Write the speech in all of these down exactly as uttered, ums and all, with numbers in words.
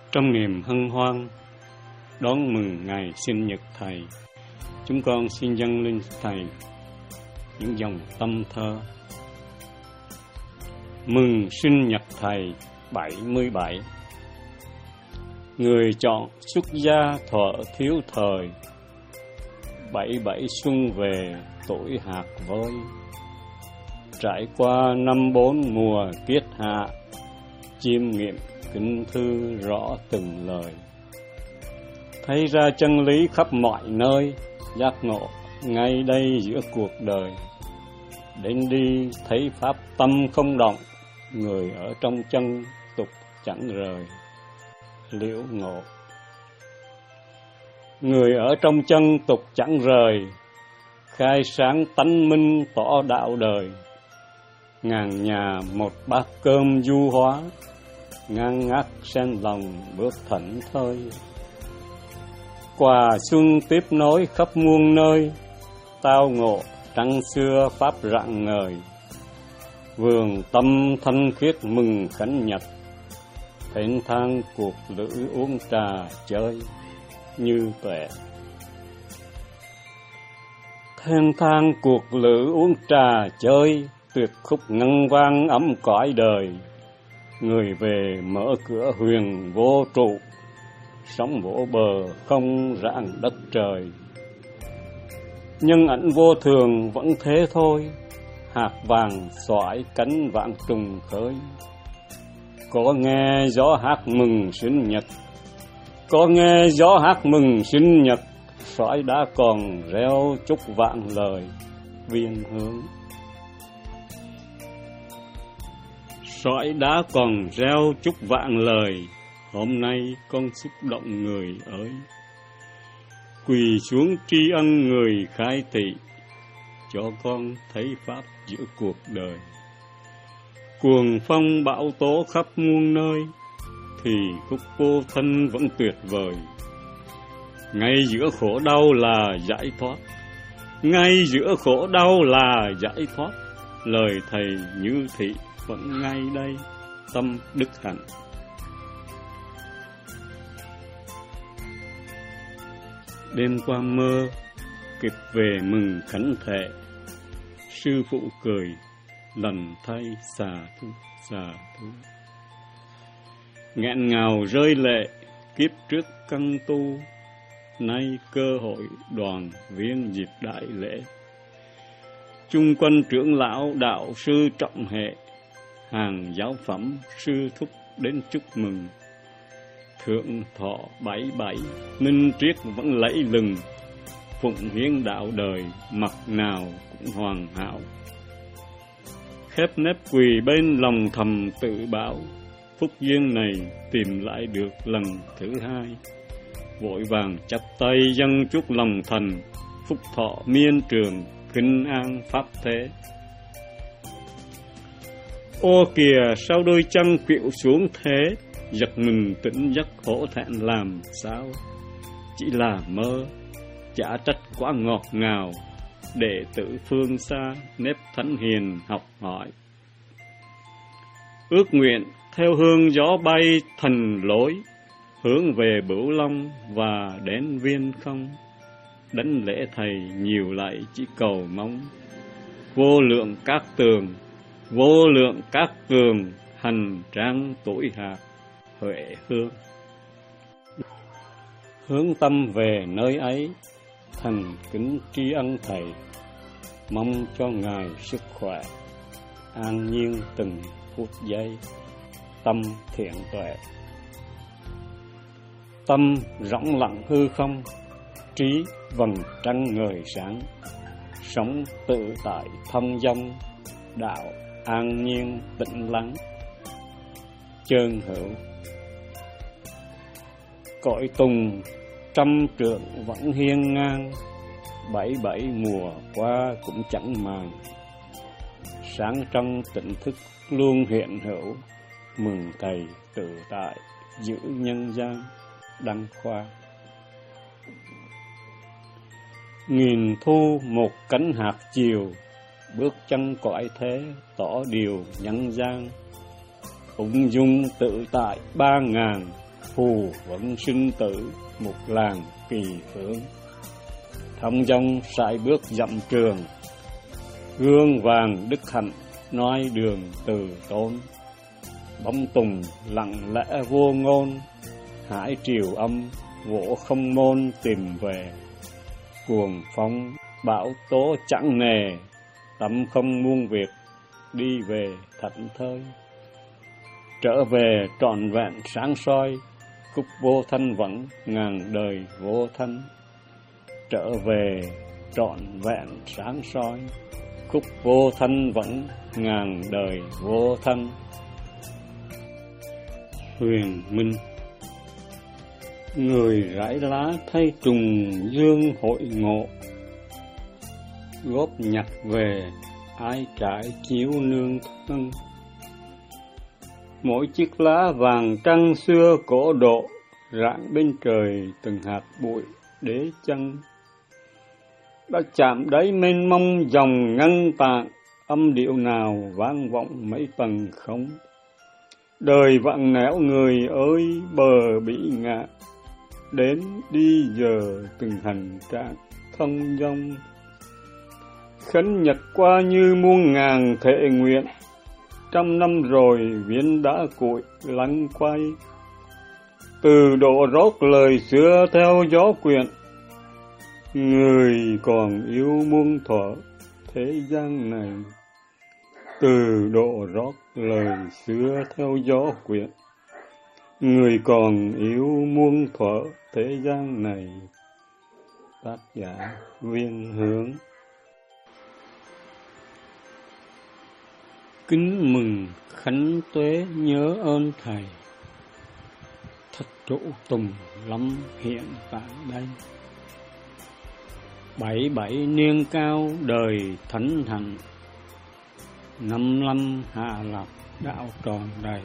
Trong niềm hân hoan đón mừng ngày sinh nhật Thầy, chúng con xin dâng lên Thầy những dòng tâm thơ. Mừng sinh nhật Thầy bảy mươi bảy. Người chọn xuất gia thuở thiếu thời, bảy bảy xuân về tuổi hạt vơi. Trải qua năm bốn mùa kiết hạ, chiêm nghiệm kinh thư rõ từng lời. Thấy ra chân lý khắp mọi nơi, giác ngộ ngay đây giữa cuộc đời. Đến đi thấy pháp tâm không động, người ở trong chân tục chẳng rời. Liễu Ngộ. Người ở trong chân tục chẳng rời, khai sáng tánh minh tỏ đạo đời. Ngàn nhà một bát cơm du hóa, ngang ngác sen lòng bước thảnh thơi. Quà xuân tiếp nối khắp muôn nơi, tao ngộ trăng xưa pháp rạng ngời. Vườn tâm thanh khiết mừng khánh nhật, thênh thang cuộc lữ uống trà chơi như tuệ. Thênh thang cuộc lữ uống trà chơi, tuyệt khúc ngân vang ấm cõi đời. Người về mở cửa huyền vô trụ, sóng vỗ bờ không rạng đất trời. Nhưng ẩn vô thường vẫn thế thôi, hạt vàng xoải cánh vạn trùng khơi. Có nghe gió hát mừng sinh nhật, có nghe gió hát mừng sinh nhật, xoải đã còn reo chúc vạn lời viên hướng. Xoải đã còn reo chúc vạn lời, hôm nay con xúc động người ơi. Quỳ xuống tri ân người khai thị, cho con thấy pháp giữa cuộc đời. Cuồng phong bão tố khắp muôn nơi, thì khúc vô thân vẫn tuyệt vời. Ngay giữa khổ đau là giải thoát, ngay giữa khổ đau là giải thoát. Lời Thầy như thị vẫn ngay đây, tâm đức hạnh. Đêm qua mơ, kịp về mừng khánh thệ. Sư phụ cười, lần thay xà thu, xà thu. Nghẹn ngào rơi lệ, kiếp trước căn tu. Nay cơ hội đoàn viên dịp đại lễ. Chung quân trưởng lão đạo sư trọng hệ, hàng giáo phẩm sư thúc đến chúc mừng. Thượng thọ bảy bảy, minh triết vẫn lẫy lừng. Phụng hiến đạo đời, mặt nào cũng hoàn hảo. Khép nếp quỳ bên lòng thầm tự bảo, phúc duyên này tìm lại được lần thứ hai. Vội vàng chắp tay dâng chúc lòng thành, phúc thọ miên trường, kinh an pháp thế. Ô kìa sao đôi chân khuỵu xuống thế, giật mình tỉnh giấc hổ thẹn làm sao. Chỉ là mơ, chả trách quá ngọt ngào, đệ tử phương xa nếp thánh hiền học hỏi. Ước nguyện theo hương gió bay thành lối, hướng về Bửu Long và đến Viên Không. Đảnh lễ Thầy nhiều lạy chỉ cầu mong, vô lượng các tường, vô lượng các cường, hành trang tuổi hạt huệ hương. Hướng tâm về nơi ấy, thành kính tri ân Thầy, mong cho Ngài sức khỏe, an nhiên từng phút giây, tâm thiện tuệ. Tâm rỗng lặng hư không, trí vầng trăng ngời sáng, sống tự tại thông dong, đạo an nhiên tĩnh lắng. Chơn Hữu. Cõi tùng trăm trượng vẫn hiên ngang, bảy bảy mùa qua cũng chẳng màng. Sáng trong tỉnh thức luôn hiện hữu, mừng Thầy tự tại giữ nhân gian. Đăng Khoa. Nghìn thu một cánh hạt chiều, bước chân cõi thế tỏ điều nhân gian. Ung dung tự tại ba ngàn, phù vẫn sinh tử một làng kỳ phượng. Thông dong sải bước dặm trường, gương vàng đức hạnh nói đường từ tôn. Bóng tùng lặng lẽ vô ngôn, hải triều âm vỗ không môn tìm về. Cuồng phong bão tố chẳng nề, tâm không muôn việc đi về thảnh thơi. Trở về trọn vẹn sáng soi, khúc vô thanh vẫn ngàn đời vô thanh. Trở về trọn vẹn sáng soi, khúc vô thanh vẫn ngàn đời vô thanh. Huyền Minh. Người rải lá thay trùng dương hội ngộ, góp nhặt về ai trải chiếu nương thân. Mỗi chiếc lá vàng trăng xưa cổ độ, rạng bên trời từng hạt bụi đế chân. Đã chạm đáy mênh mông dòng ngân tạng, âm điệu nào vang vọng mấy tầng không. Đời vặn nẻo người ơi bờ bị ngạ, đến đi giờ từng hành trạng thông dong. Khấn nhật qua như muôn ngàn thệ nguyện, trăm năm rồi viên đã cuội lắng quay. Từ độ rót lời xưa theo gió quyện, người còn yêu muôn thuở thế gian này. Từ độ rót lời xưa theo gió quyện, người còn yêu muôn thuở thế gian này. Tác giả Viên Hướng. Kính mừng khánh tuế nhớ ơn thầy, thất trụ tùng lâm hiện tại đây. Bảy bảy niên cao đời thánh hạnh, năm năm hạ lập đạo tròn đầy.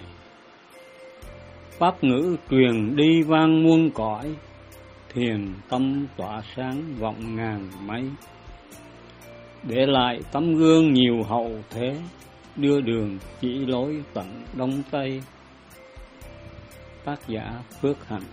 Pháp ngữ truyền đi vang muôn cõi, thiền tâm tỏa sáng vọng ngàn mây. Để lại tấm gương nhiều hậu thế, đưa đường chỉ lối tận đông tây. Tác giả Phước Hạnh.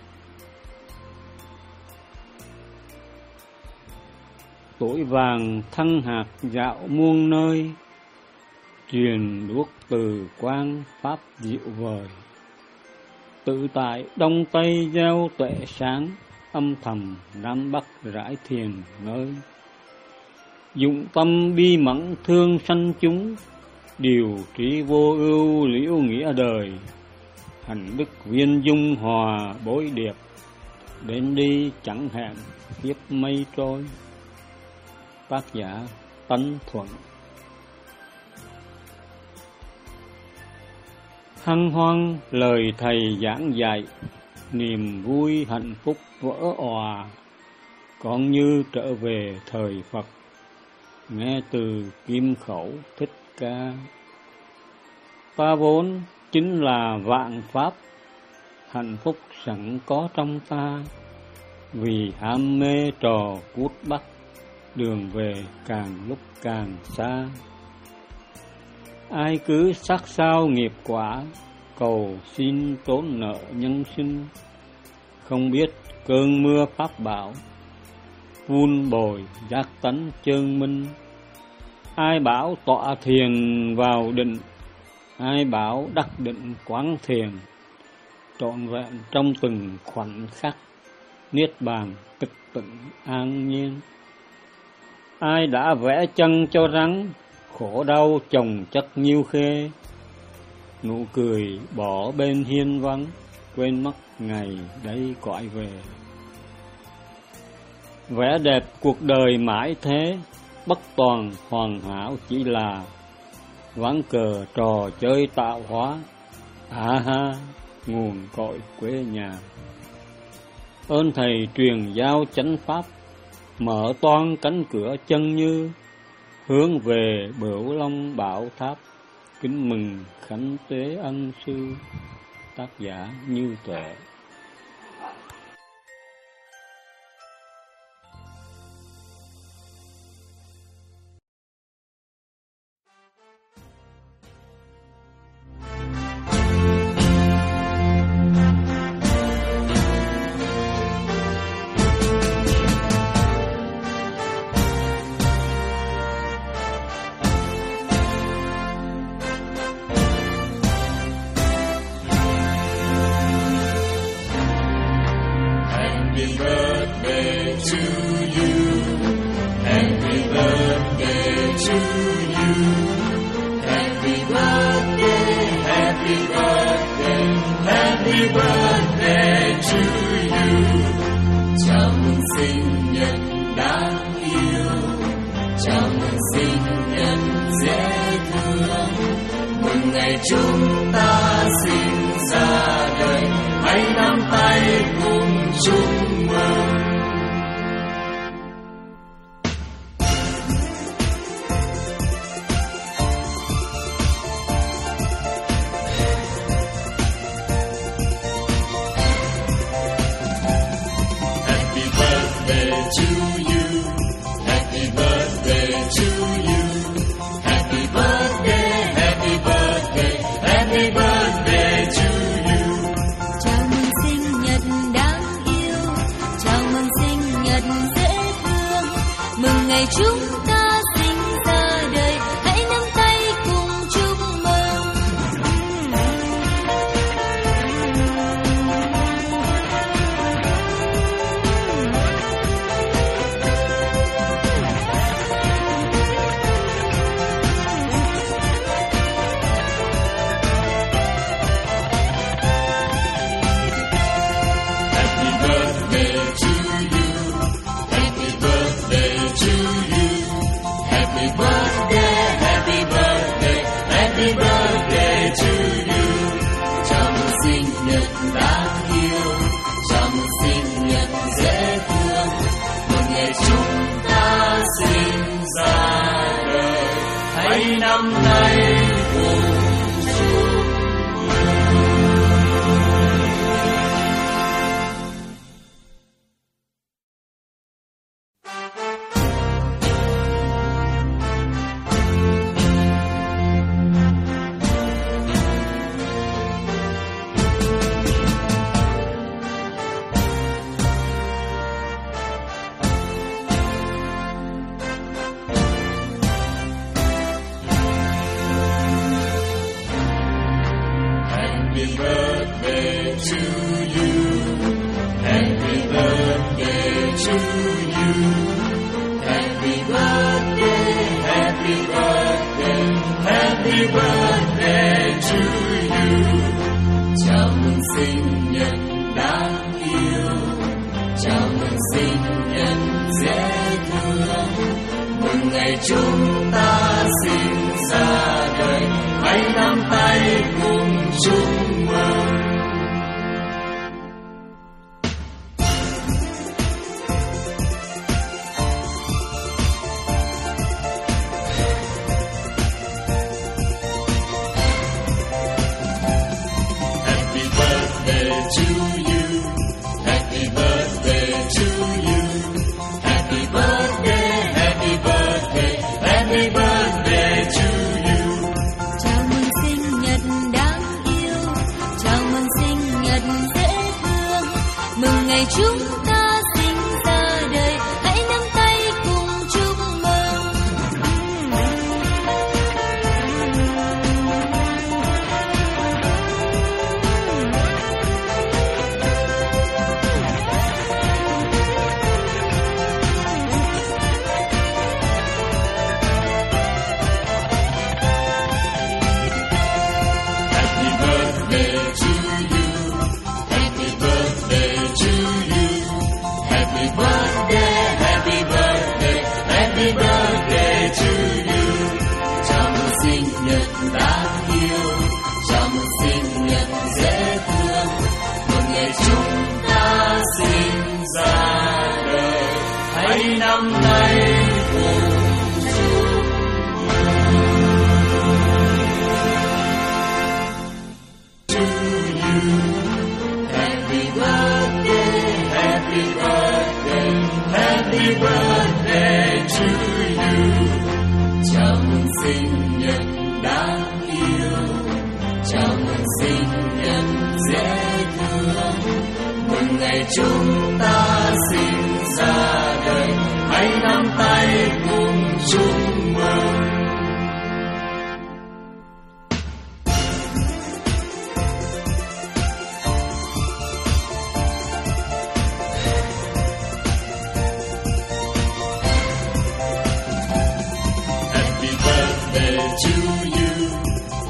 Tuổi vàng thăng hạt dạo muôn nơi, truyền đuốc từ quang pháp diệu vời. Tự tại đông tây gieo tuệ sáng, âm thầm nam bắc rải thiền nơi. Dụng tâm bi mẫn thương sanh chúng, điều trí vô ưu liễu nghĩa đời. Hành đức viên dung hòa bối điệp, đến đi chẳng hẹn tiếp mây trôi. Tác giả Tấn Thuận. Hân hoan lời thầy giảng dạy, niềm vui hạnh phúc vỡ òa. Còn như trở về thời Phật, nghe từ kim khẩu Thích Ca. Ta vốn chính là vạn pháp, hạnh phúc sẵn có trong ta. Vì ham mê trò cút bắt, đường về càng lúc càng xa. Ai cứ sát sao nghiệp quả, cầu xin tốn nợ nhân sinh. Không biết cơn mưa pháp bảo, vun bồi giác tánh chân minh. Ai bảo tọa thiền vào định, ai bảo đắc định quán thiền. Trọn vẹn trong từng khoảnh khắc, niết bàn tịch tịnh an nhiên. Ai đã vẽ chân cho rắn, khổ đau chồng chất nhiêu khê. Nụ cười bỏ bên hiên vắng, quên mất ngày đây cõi về. Vẻ đẹp cuộc đời mãi thế, bất toàn hoàn hảo chỉ là ván cờ trò chơi tạo hóa. À ha, nguồn cội quê nhà. Ơn thầy truyền giao chánh pháp, mở toan cánh cửa chân như, hướng về Bửu Long Bảo Tháp. Kính mừng khánh tuế ân sư. Tác giả Như Tuệ. birthday, happy birthday, happy birthday to you. Chào mừng sinh nhật đáng yêu, chào mừng sinh nhật dễ thương. Mừng ngày chúng ta sinh ra đời, hãy nắm tay cùng chúc mừng. Chúng ta sinh ra đời, hãy nắm tay cùng chúc mừng. Happy birthday to you, happy birthday to you. Happy birthday, happy birthday, happy birthday to you. Chào mừng sinh nhật đáng yêu, chào mừng sinh nhật dễ thương. Mừng ngày chúng ta sinh ra đời, hãy nắm tay cùng chúc mừng. Happy birthday to you. Happy birthday to you. Happy birthday, happy birthday, happy birthday to you. Chào mừng sinh nhật đáng yêu, chào mừng sinh nhật dễ thương. Mừng ngày chúng ta sinh ra đời, hãy nắm tay cùng chúc mừng. Happy birthday to you, happy birthday to you. Happy birthday, happy birthday, happy birthday to you. Chào mừng sinh nhật đáng yêu, chào mừng sinh nhật dễ thương. Mừng ngày chúng ta sinh ra đời, hãy nắm tay cùng chúc mừng. Happy birthday to you, happy birthday to you. Happy birthday, happy birthday, happy birthday to you. Chào mừng sinh nhật đáng yêu, chào mừng sinh nhật dễ thương. Mừng ngày chúng ta sinh ra đời, hãy nắm tay cùng chúc to you. Happy birthday, happy birthday, happy birthday to you. Chào mừng sinh nhật đáng yêu, chào mừng sinh nhật dễ thương. Mừng ngày chúng ta sinh ra đời, hãy nắm tay cùng chúc mừng. Happy birthday to you,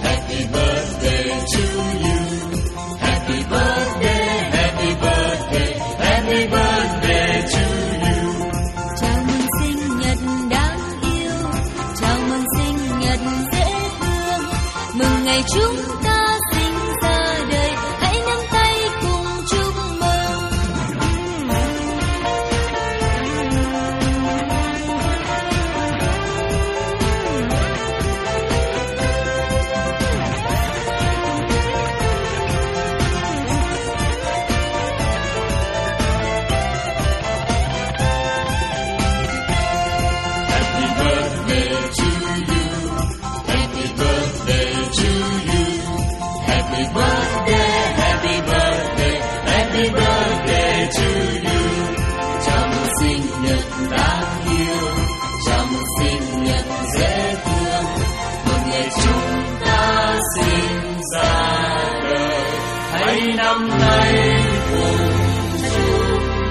mừng ngày chúng ta sinh ra đời, hãy nắm tay cùng chúc mừng. Happy birthday to you. Happy birthday to you. Happy birthday, happy birthday, happy birthday to you. Chào mừng sinh nhật đáng yêu, chào mừng sinh nhật dễ thương, mừng ngày chúng ta sinh ra đời, hãy nắm tay cùng chúc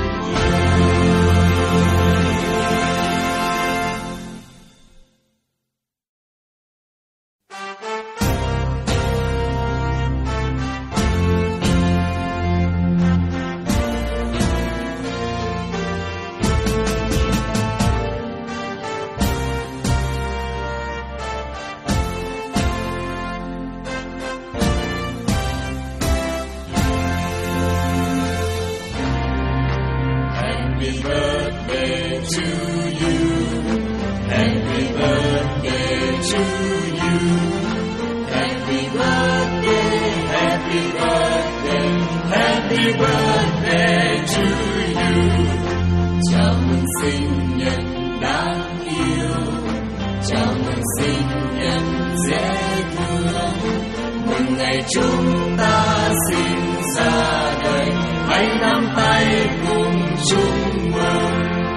Happy birthday to you. Happy birthday to you. Happy birthday, happy birthday, happy birthday to you. Chào mừng sinh nhật đáng yêu, chào mừng sinh nhật dễ thương, mừng ngày chúng ta sinh ra đời, hãy nắm tay cùng chúc mừng.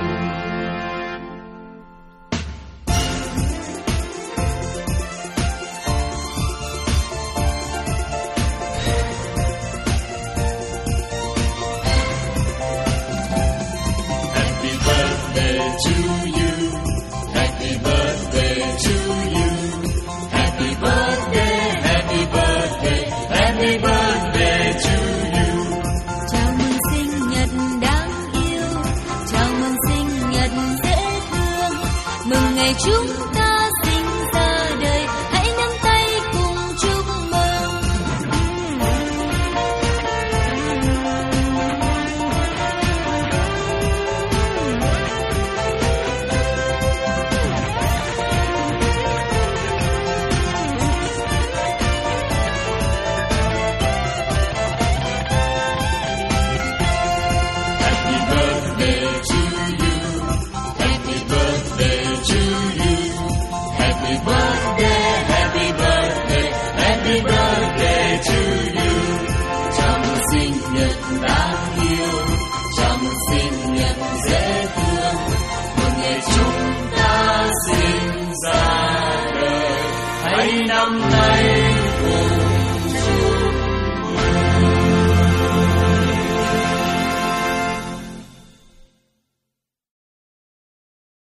Happy birthday to you. Happy birthday to you. Happy birthday, happy birthday, happy birthday to you. Chào mừng sinh nhật đáng yêu, chào mừng sinh nhật dễ thương, mừng ngày chúng ta sinh ra đời, hãy nắm tay cùng chúc mừng. Happy birthday to you. Happy birthday to you. Happy birthday, happy birthday, happy birthday to you. Chào mừng sinh nhật đáng yêu, chào mừng sinh nhật dễ thương, mừng ngày chúng ta sinh ra đời, hãy nắm tay